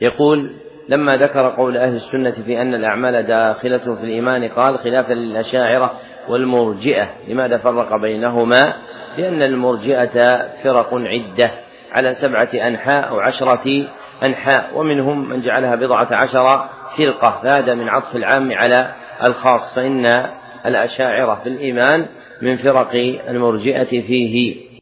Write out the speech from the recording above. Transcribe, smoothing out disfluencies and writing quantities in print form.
يقول: لما ذكر قول أهل السنة في أن الأعمال داخلة في الإيمان قال: خلافا للأشاعرة والمرجئة. لماذا فرق بينهما؟ لأن المرجئة فرق عدة على 7 أنحاء أو 10 أنحاء، ومنهم من جعلها 14 فرقة، فهذا من عطف العام على الخاص، فإن الأشاعرة في الإيمان من فرق المرجئة فيه.